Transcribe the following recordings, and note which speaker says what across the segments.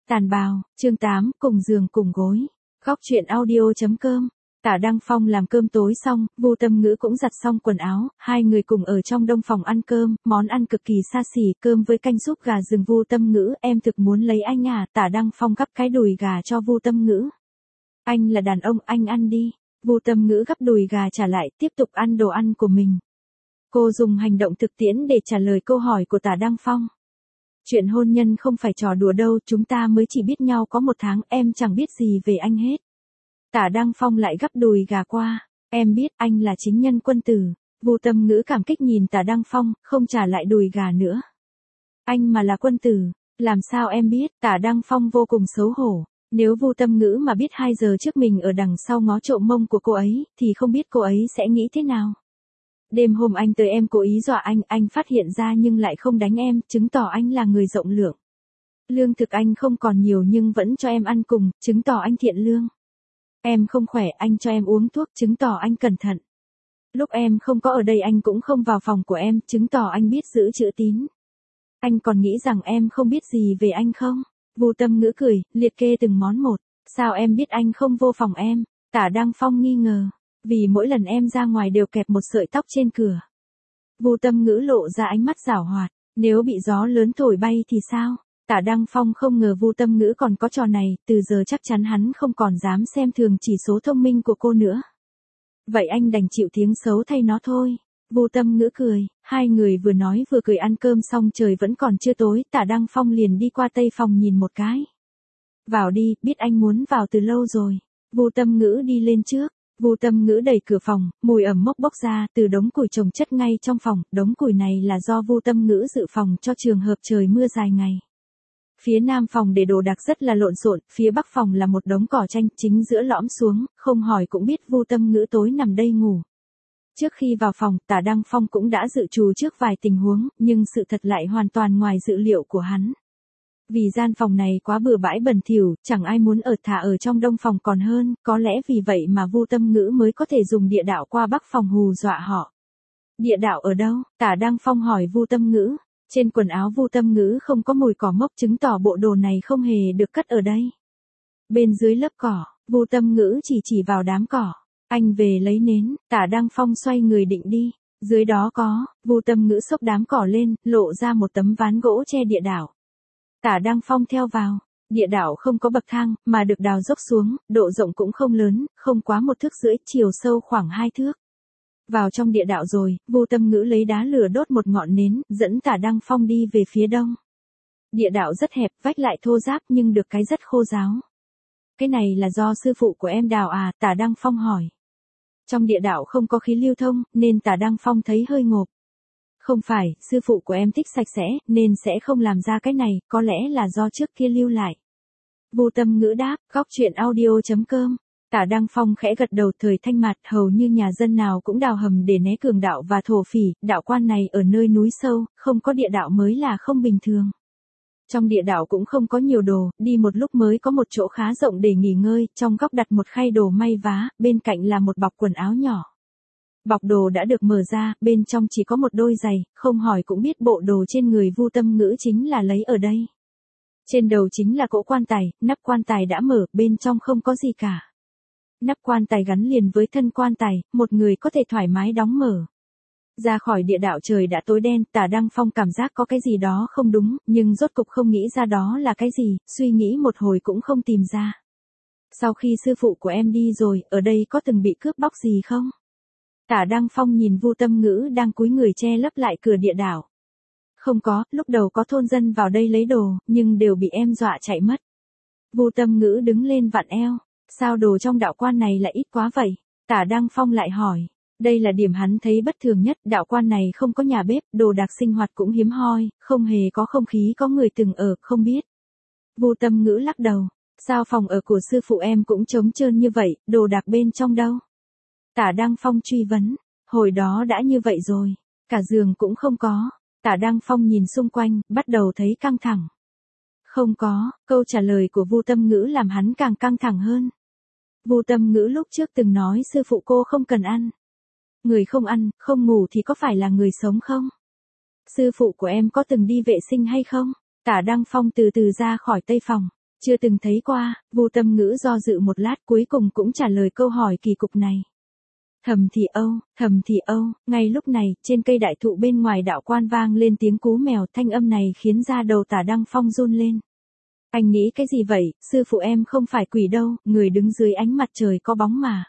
Speaker 1: Tàn bào, chương 8, cùng giường cùng gối. Góc truyện audio.com. Tả Đăng Phong làm cơm tối xong, Vu Tâm Ngữ cũng giặt xong quần áo, hai người cùng ở trong đông phòng ăn cơm, món ăn cực kỳ xa xỉ, cơm với canh súp gà rừng. Vu Tâm Ngữ, em thực muốn lấy anh à? Tả Đăng Phong gắp cái đùi gà cho Vu Tâm Ngữ. Anh là đàn ông, anh ăn đi. Vu Tâm Ngữ gắp đùi gà trả lại, tiếp tục ăn đồ ăn của mình. Cô dùng hành động thực tiễn để trả lời câu hỏi của Tả Đăng Phong. Chuyện hôn nhân không phải trò đùa đâu, chúng ta mới chỉ biết nhau có 1 tháng, em chẳng biết gì về anh hết. Tả Đăng Phong lại gắp đùi gà qua, em biết anh là chính nhân quân tử. Vu Tâm Ngữ cảm kích nhìn Tả Đăng Phong, không trả lại đùi gà nữa. Anh mà là quân tử, làm sao em biết? Tả Đăng Phong vô cùng xấu hổ. Nếu Vu Tâm Ngữ mà biết 2 giờ trước mình ở đằng sau ngó trộm mông của cô ấy, thì không biết cô ấy sẽ nghĩ thế nào. Đêm hôm anh tới em cố ý dọa anh phát hiện ra nhưng lại không đánh em, chứng tỏ anh là người rộng lượng. Lương thực anh không còn nhiều nhưng vẫn cho em ăn cùng, chứng tỏ anh thiện lương. Em không khỏe, anh cho em uống thuốc, chứng tỏ anh cẩn thận. Lúc em không có ở đây anh cũng không vào phòng của em, chứng tỏ anh biết giữ chữ tín. Anh còn nghĩ rằng em không biết gì về anh không? Vu Tâm Ngữ cười, liệt kê từng món một. Sao em biết anh không vô phòng em? Tả Đăng Phong nghi ngờ. Vì mỗi lần em ra ngoài đều kẹp một sợi tóc trên cửa. Vu Tâm Ngữ lộ ra ánh mắt giảo hoạt. Nếu bị gió lớn thổi bay thì sao? Tả Đăng Phong không ngờ Vu Tâm Ngữ còn có trò này, từ giờ chắc chắn hắn không còn dám xem thường chỉ số thông minh của cô nữa. Vậy anh đành chịu tiếng xấu thay nó thôi. Vu Tâm Ngữ cười, hai người vừa nói vừa cười. Ăn cơm xong trời vẫn còn chưa tối, Tả Đăng Phong liền đi qua tây phòng nhìn một cái. Vào đi, biết anh muốn vào từ lâu rồi. Vu Tâm Ngữ đi lên trước. Vu Tâm Ngữ đẩy cửa phòng, mùi ẩm mốc bốc ra từ đống củi chồng chất ngay trong phòng. Đống củi này là do Vu Tâm Ngữ dự phòng cho trường hợp trời mưa dài ngày. Phía nam phòng để đồ đạc rất là lộn xộn, phía bắc phòng là một đống cỏ tranh, chính giữa lõm xuống, không hỏi cũng biết Vu Tâm Ngữ tối nằm đây ngủ. Trước khi vào phòng, Tả Đăng Phong cũng đã dự trù trước vài tình huống, nhưng sự thật lại hoàn toàn ngoài dự liệu của hắn. Vì gian phòng này quá bừa bãi bẩn thỉu, chẳng ai muốn ở, thà ở trong đông phòng còn hơn, có lẽ vì vậy mà Vu Tâm Ngữ mới có thể dùng địa đạo qua bắc phòng hù dọa họ. Địa đạo ở đâu? Tả Đăng Phong hỏi Vu Tâm Ngữ. Trên quần áo Vu Tâm Ngữ không có mùi cỏ mốc, chứng tỏ bộ đồ này không hề được cất ở đây. Bên dưới lớp cỏ, Vu Tâm Ngữ chỉ vào đám cỏ. Anh về lấy nến. Tả Đăng Phong xoay người định đi. Dưới đó có. Vu Tâm Ngữ xốc đám cỏ lên, lộ ra một tấm ván gỗ che địa đạo. Tả Đăng Phong theo vào. Địa đạo không có bậc thang, mà được đào dốc xuống, độ rộng cũng không lớn, không quá 1,5 thước, chiều sâu khoảng 2 thước. Vào trong địa đạo rồi, Vu Tâm Ngữ lấy đá lửa đốt một ngọn nến, dẫn Tả Đăng Phong đi về phía đông. Địa đạo rất hẹp, vách lại thô ráp nhưng được cái rất khô ráo. Cái này là do sư phụ của em đào à? Tả Đăng Phong hỏi. Trong địa đạo không có khí lưu thông, nên Tả Đăng Phong thấy hơi ngộp. Không phải, sư phụ của em thích sạch sẽ, nên sẽ không làm ra cái này, có lẽ là do trước kia lưu lại. Vu Tâm Ngữ đáp, góc truyện audio.com. Tả Đăng Phong khẽ gật đầu. Thời Thanh Mạt, hầu như nhà dân nào cũng đào hầm để né cường đạo và thổ phỉ, đạo quan này ở nơi núi sâu, không có địa đạo mới là không bình thường. Trong địa đạo cũng không có nhiều đồ, đi một lúc mới có một chỗ khá rộng để nghỉ ngơi, trong góc đặt một khay đồ may vá, bên cạnh là một bọc quần áo nhỏ. Bọc đồ đã được mở ra, bên trong chỉ có một đôi giày, không hỏi cũng biết bộ đồ trên người Vu Tâm Ngữ chính là lấy ở đây. Trên đầu chính là cỗ quan tài, nắp quan tài đã mở, bên trong không có gì cả. Nắp quan tài gắn liền với thân quan tài, một người có thể thoải mái đóng mở. Ra khỏi địa đạo trời đã tối đen, Tả Đăng Phong cảm giác có cái gì đó không đúng, nhưng rốt cục không nghĩ ra đó là cái gì, suy nghĩ một hồi cũng không tìm ra. Sau khi sư phụ của em đi rồi, ở đây có từng bị cướp bóc gì không? Tả Đăng Phong nhìn Vu Tâm Ngữ đang cúi người che lấp lại cửa địa đạo. Không có, lúc đầu có thôn dân vào đây lấy đồ, nhưng đều bị em dọa chạy mất. Vu Tâm Ngữ đứng lên vặn eo. Sao đồ trong đạo quan này lại ít quá vậy? Tả Đăng Phong lại hỏi. Đây là điểm hắn thấy bất thường nhất, đạo quan này không có nhà bếp, đồ đạc sinh hoạt cũng hiếm hoi, không hề có không khí có người từng ở, không biết. Vu Tâm Ngữ lắc đầu. Sao phòng ở của sư phụ em cũng trống trơn như vậy, đồ đạc bên trong đâu? Tả Đăng Phong truy vấn. Hồi đó đã như vậy rồi, cả giường cũng không có. Tả Đăng Phong nhìn xung quanh, bắt đầu thấy căng thẳng. Không có, câu trả lời của Vu Tâm Ngữ làm hắn càng căng thẳng hơn. Vu Tâm Ngữ lúc trước từng nói sư phụ cô không cần ăn. Người không ăn, không ngủ thì có phải là người sống không? Sư phụ của em có từng đi vệ sinh hay không? Tả Đăng Phong từ từ ra khỏi tây phòng. Chưa từng thấy qua, Vu Tâm Ngữ do dự một lát cuối cùng cũng trả lời câu hỏi kỳ cục này. Thầm thì âu, ngay lúc này, trên cây đại thụ bên ngoài đạo quan vang lên tiếng cú mèo, thanh âm này khiến da đầu Tả Đăng Phong run lên. Anh nghĩ cái gì vậy, sư phụ em không phải quỷ đâu, người đứng dưới ánh mặt trời có bóng mà.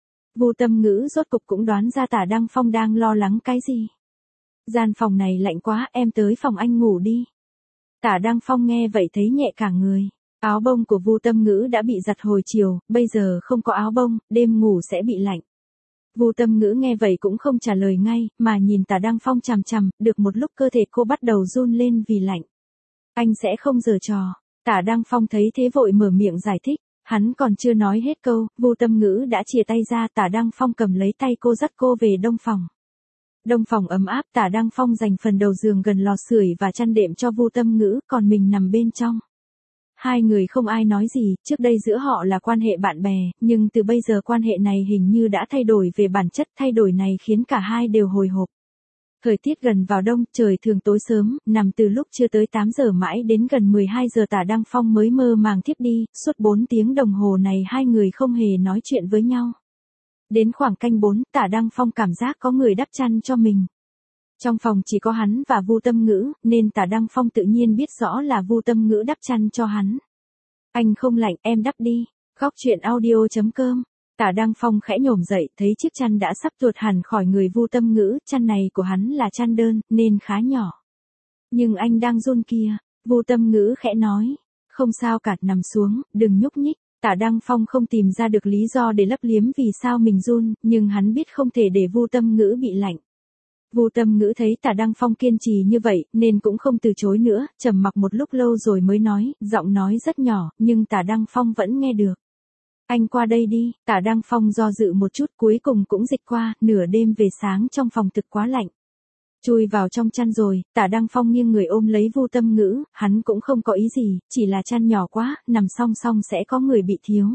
Speaker 1: Vu Tâm Ngữ rốt cục cũng đoán ra Tả Đăng Phong đang lo lắng cái gì. Gian phòng này lạnh quá, em tới phòng anh ngủ đi. Tả Đăng Phong nghe vậy thấy nhẹ cả người. Áo bông của Vu Tâm Ngữ đã bị giặt hồi chiều, bây giờ không có áo bông, đêm ngủ sẽ bị lạnh. Vu Tâm Ngữ nghe vậy cũng không trả lời ngay, mà nhìn Tả Đăng Phong chằm chằm, được một lúc cơ thể cô bắt đầu run lên vì lạnh. Anh sẽ không giở trò. Tả Đăng Phong thấy thế vội mở miệng giải thích, hắn còn chưa nói hết câu, Vu Tâm Ngữ đã chìa tay ra, Tả Đăng Phong cầm lấy tay cô dắt cô về đông phòng. Đông phòng ấm áp, Tả Đăng Phong dành phần đầu giường gần lò sưởi và chăn đệm cho Vu Tâm Ngữ, còn mình nằm bên trong. Hai người không ai nói gì, trước đây giữa họ là quan hệ bạn bè, nhưng từ bây giờ quan hệ này hình như đã thay đổi về bản chất, thay đổi này khiến cả hai đều hồi hộp. Thời tiết gần vào đông, trời thường tối sớm, nằm từ lúc chưa tới 8 giờ mãi đến gần 12 giờ Tả Đăng Phong mới mơ màng thiếp đi, suốt 4 tiếng đồng hồ này hai người không hề nói chuyện với nhau. Đến khoảng canh 4, Tả Đăng Phong cảm giác có người đắp chăn cho mình. Trong phòng chỉ có hắn và Vu Tâm Ngữ, nên Tả Đăng Phong tự nhiên biết rõ là Vu Tâm Ngữ đắp chăn cho hắn. Anh không lạnh, em đắp đi. Góc truyện audio.com. Tả Đăng Phong khẽ nhổm dậy, thấy chiếc chăn đã sắp tuột hẳn khỏi người Vu Tâm Ngữ, chăn này của hắn là chăn đơn, nên khá nhỏ. Nhưng anh đang run kìa, Vu Tâm Ngữ khẽ nói. Không sao cả, nằm xuống, đừng nhúc nhích. Tả Đăng Phong không tìm ra được lý do để lấp liếm vì sao mình run, nhưng hắn biết không thể để Vu Tâm Ngữ bị lạnh. Vu Tâm Ngữ thấy Tả Đăng Phong kiên trì như vậy, nên cũng không từ chối nữa, trầm mặc một lúc lâu rồi mới nói, giọng nói rất nhỏ, nhưng Tả Đăng Phong vẫn nghe được. Anh qua đây đi, Tả Đăng Phong do dự một chút cuối cùng cũng dịch qua, nửa đêm về sáng trong phòng thực quá lạnh. Chui vào trong chăn rồi, Tả Đăng Phong nghiêng người ôm lấy Vu Tâm Ngữ, hắn cũng không có ý gì, chỉ là chăn nhỏ quá, nằm song song sẽ có người bị thiếu.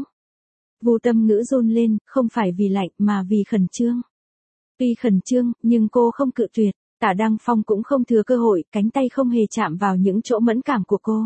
Speaker 1: Vu Tâm Ngữ run lên, không phải vì lạnh mà vì khẩn trương. Tuy khẩn trương, nhưng cô không cự tuyệt, Tả Đăng Phong cũng không thừa cơ hội, cánh tay không hề chạm vào những chỗ mẫn cảm của cô.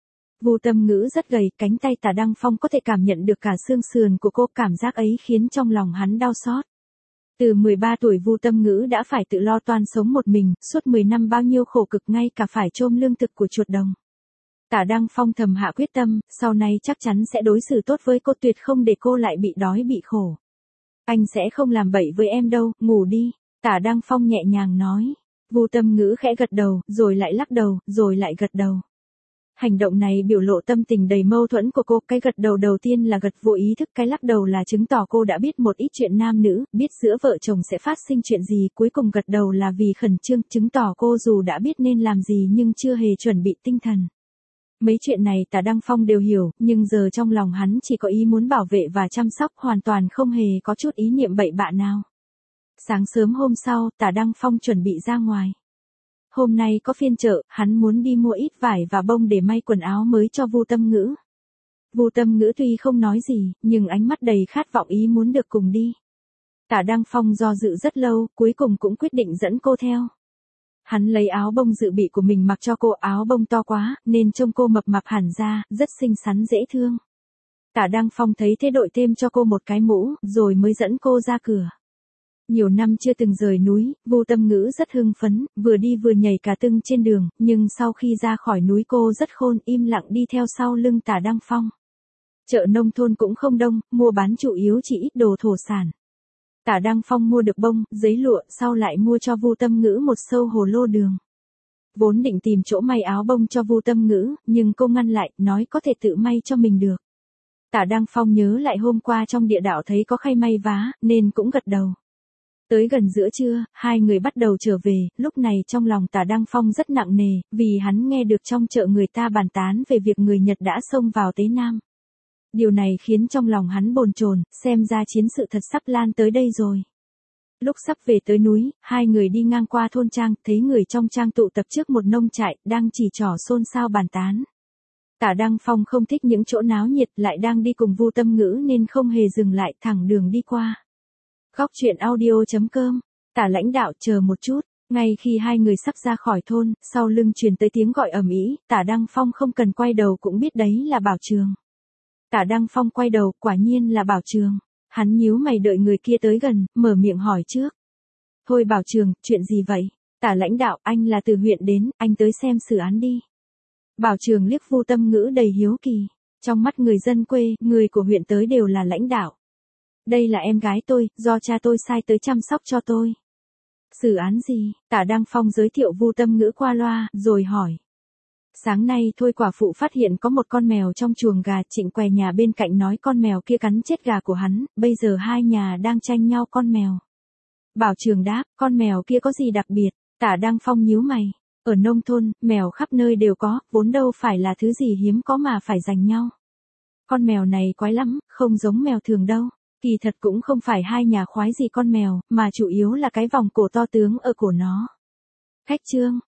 Speaker 1: Vu Tâm Ngữ rất gầy, cánh tay Tả Đăng Phong có thể cảm nhận được cả xương sườn của cô, cảm giác ấy khiến trong lòng hắn đau xót. Từ 13 tuổi Vu Tâm Ngữ đã phải tự lo toan sống một mình, suốt 10 năm bao nhiêu khổ cực ngay cả phải chôm lương thực của chuột đồng. Tả Đăng Phong thầm hạ quyết tâm, sau này chắc chắn sẽ đối xử tốt với cô, tuyệt không để cô lại bị đói bị khổ. Anh sẽ không làm bậy với em đâu, ngủ đi, Tả Đăng Phong nhẹ nhàng nói. Vu Tâm Ngữ khẽ gật đầu, rồi lại lắc đầu, rồi lại gật đầu. Hành động này biểu lộ tâm tình đầy mâu thuẫn của cô, cái gật đầu đầu tiên là gật vô ý thức, cái lắc đầu là chứng tỏ cô đã biết một ít chuyện nam nữ, biết giữa vợ chồng sẽ phát sinh chuyện gì, cuối cùng gật đầu là vì khẩn trương, chứng tỏ cô dù đã biết nên làm gì nhưng chưa hề chuẩn bị tinh thần. Mấy chuyện này Tả Đăng Phong đều hiểu, nhưng giờ trong lòng hắn chỉ có ý muốn bảo vệ và chăm sóc, hoàn toàn không hề có chút ý niệm bậy bạ nào. Sáng sớm hôm sau, Tả Đăng Phong chuẩn bị ra ngoài. Hôm nay có phiên chợ, hắn muốn đi mua ít vải và bông để may quần áo mới cho Vu Tâm Ngữ. Vu Tâm Ngữ tuy không nói gì, nhưng ánh mắt đầy khát vọng ý muốn được cùng đi. Tả Đăng Phong do dự rất lâu, cuối cùng cũng quyết định dẫn cô theo. Hắn lấy áo bông dự bị của mình mặc cho cô, áo bông to quá, nên trông cô mập mạp hẳn ra, rất xinh xắn dễ thương. Tả Đăng Phong thấy thế đội thêm cho cô một cái mũ, rồi mới dẫn cô ra cửa. Nhiều năm chưa từng rời núi, Vu Tâm Ngữ rất hưng phấn, vừa đi vừa nhảy cả tưng trên đường, nhưng sau khi ra khỏi núi cô rất khôn, im lặng đi theo sau lưng Tả Đăng Phong. Chợ nông thôn cũng không đông, mua bán chủ yếu chỉ ít đồ thổ sản. Tả Đăng Phong mua được bông, giấy lụa, sau lại mua cho Vu Tâm Ngữ một xâu hồ lô đường. Vốn định tìm chỗ may áo bông cho Vu Tâm Ngữ, nhưng cô ngăn lại, nói có thể tự may cho mình được. Tả Đăng Phong nhớ lại hôm qua trong địa đạo thấy có khay may vá, nên cũng gật đầu. Tới gần giữa trưa, hai người bắt đầu trở về, lúc này trong lòng Tả Đăng Phong rất nặng nề, vì hắn nghe được trong chợ người ta bàn tán về việc người Nhật đã xông vào Tế Nam. Điều này khiến trong lòng hắn bồn chồn, xem ra chiến sự thật sắp lan tới đây rồi. Lúc sắp về tới núi, hai người đi ngang qua thôn trang, thấy người trong trang tụ tập trước một nông trại, đang chỉ trỏ xôn xao bàn tán. Tả Đăng Phong không thích những chỗ náo nhiệt, lại đang đi cùng Vu Tâm Ngữ nên không hề dừng lại, thẳng đường đi qua. Góc truyện audio.com. Tả lãnh đạo, chờ một chút. Ngay khi hai người sắp ra khỏi thôn, sau lưng truyền tới tiếng gọi ầm ĩ, Tả Đăng Phong không cần quay đầu cũng biết đấy là Bảo Trường. Tả Đăng Phong quay đầu, quả nhiên là Bảo Trường. Hắn nhíu mày đợi người kia tới gần, mở miệng hỏi trước. Thôi Bảo Trường, chuyện gì vậy? Tả lãnh đạo, anh là từ huyện đến, anh tới xem xử án đi. Bảo Trường liếc Vu Tâm Ngữ đầy hiếu kỳ. Trong mắt người dân quê, người của huyện tới đều là lãnh đạo. Đây là em gái tôi, do cha tôi sai tới chăm sóc cho tôi. Xử án gì? Tả Đăng Phong giới thiệu Vu Tâm Ngữ qua loa, rồi hỏi. Sáng nay Thôi quả phụ phát hiện có một con mèo trong chuồng gà, Trịnh què nhà bên cạnh nói con mèo kia cắn chết gà của hắn, bây giờ hai nhà đang tranh nhau con mèo. Bảo Trường đáp, con mèo kia có gì đặc biệt? Tả Đăng Phong nhíu mày. Ở nông thôn, mèo khắp nơi đều có, vốn đâu phải là thứ gì hiếm có mà phải giành nhau. Con mèo này quái lắm, không giống mèo thường đâu. Kỳ thật cũng không phải hai nhà khoái gì con mèo, mà chủ yếu là cái vòng cổ to tướng ở cổ nó. Khách trương,